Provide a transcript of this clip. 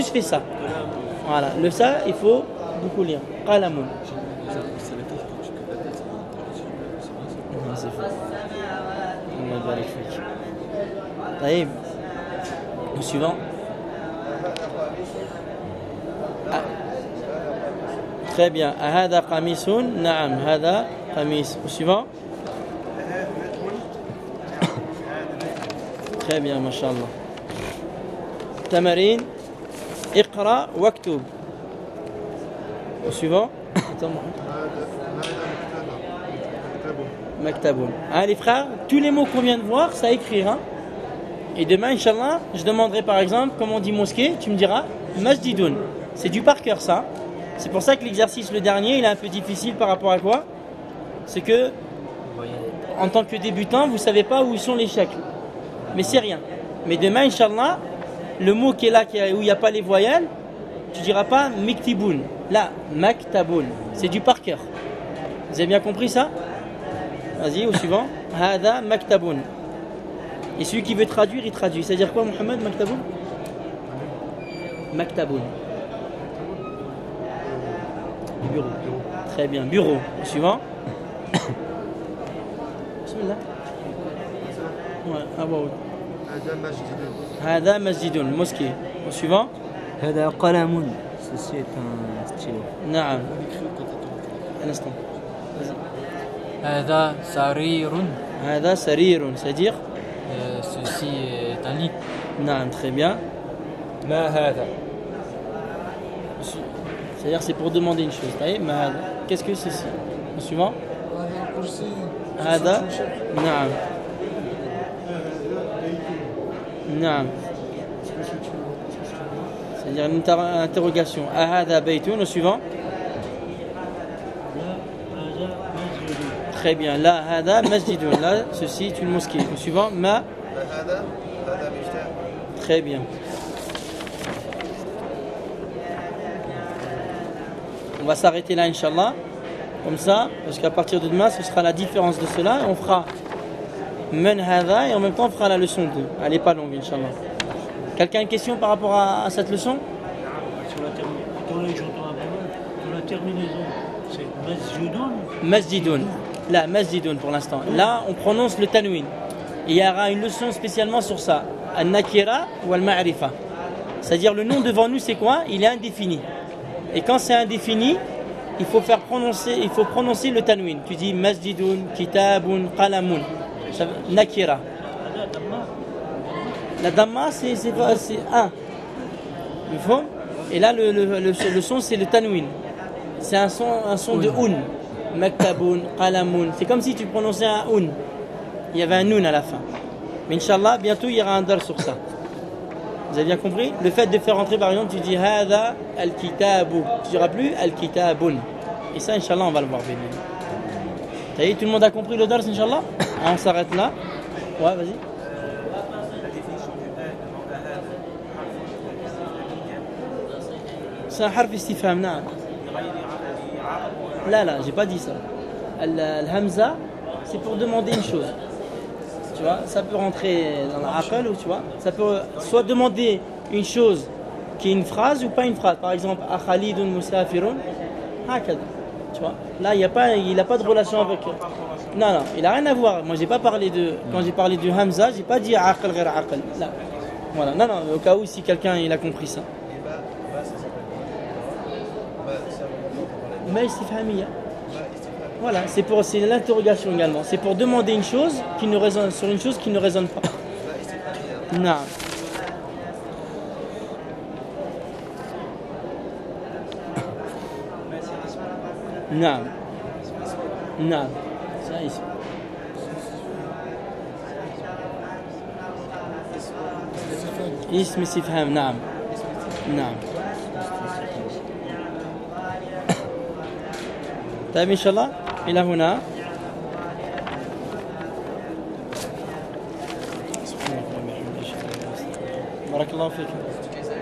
Je fais ça. Voilà, le ça, il faut beaucoup lire. Qalamun. C'est faux. Allah barik fik. Taïb. Le suivant. Ah. Très bien. Hada qamisun. Naam. Hada qamis. Au suivant. Très bien, mashallah. Tamarin. Iqra waktub. Au suivant. Maktaboun. Ah, les frères, tous les mots qu'on vient de voir, ça à écrire. Hein? Et demain, Inch'Allah, je demanderai par exemple, comment on dit mosquée, tu me diras Masjidoun. C'est du par cœur ça. C'est pour ça que l'exercice, le dernier, il est un peu difficile par rapport à quoi? C'est que, en tant que débutant, vous ne savez pas où sont les shakls. Mais c'est rien. Mais demain, Inch'Allah, le mot qui est là, où il n'y a pas les voyelles, tu ne diras pas miktiboun. Là, maktaboun. C'est du par cœur. Vous avez bien compris ça? Vas-y, au suivant. Hada maktaboun. Et celui qui veut traduire, il traduit. C'est-à-dire quoi, Mohamed, maktaboun? Maktaboun. Bureau. Très bien, bureau. Au suivant. Bismillah. Ouais, ah bon. Hada masjidoun, mosquée. Au suivant. Hada qalamun. Ceci est un stylo. Naam. Un instant. Hada sarirun. Hada sarirun, c'est-à-dire ceci est un lit. Naam, très bien. Ma hada. C'est-à-dire c'est pour demander une chose. Ma hada. Qu'est-ce que c'est ici? Au suivant. Hada. Naam. Naam. C'est-à-dire une interrogation. Hada baytun. Au suivant. Très bien. Là, hada masjidoun. Là, ceci est une mosquée. Au suivant, ma. Très bien. On va s'arrêter là, Inch'Allah. Comme ça, parce qu'à partir de demain, ce sera la différence de cela. On fera man hada et en même temps, on fera la leçon 2. Elle n'est pas longue, Inch'Allah. Quelqu'un a une question par rapport à cette leçon? Sur la terminaison, c'est masjidoun. Masjidoun. Là, masjidoun pour l'instant. Là, on prononce le tanwin. Et il y aura une leçon spécialement sur ça. Al-nakira ou al-ma'rifa. C'est-à-dire le nom devant nous, c'est quoi? Il est indéfini. Et quand c'est indéfini, il faut prononcer le tanwin. Tu dis masjidoun, kitabun, qalamun. Nakira. La damma, c'est un. Il faut. Et là, le son, c'est le tanwin. C'est un son de un. Maktaboun, qalamun. C'est comme si tu prononçais un un. Il y avait un nun à la fin. Mais Inch'Allah, bientôt il y aura un dar sur ça. Vous avez bien compris? Le fait de faire entrer par exemple, tu dis hada al-kitabu. Tu diras plus al-kitabun. Et ça, Inch'Allah, on va le voir. Ça y est, tout le monde a compris le dar, Inch'Allah? On s'arrête là. Ouais, vas-y. C'est un harf istifham, non? Là, j'ai pas dit ça. Al-hamza, c'est pour demander une chose. Tu vois, ça peut rentrer dans l'aqal ou tu vois, ça peut soit demander une chose qui est une phrase ou pas une phrase. Par exemple, akhalidun musafirun, hakad. Tu vois, là, il n'a pas de relation avec. Non, il n'a rien à voir. Moi, j'ai pas parlé de. Quand j'ai parlé du hamza, j'ai pas dit aqal ghayr aqal. Là. Voilà, non, au cas où si quelqu'un il a compris ça. Ma istifhamiyya. Voilà, c'est l'interrogation également. C'est pour demander une chose qui ne résonne sur une chose qui ne résonne pas. Non. Non. Non. Ça ici. اسم استفهام نعم نعم. طيب إن شاء الله إلى هنا. بارك الله فيك.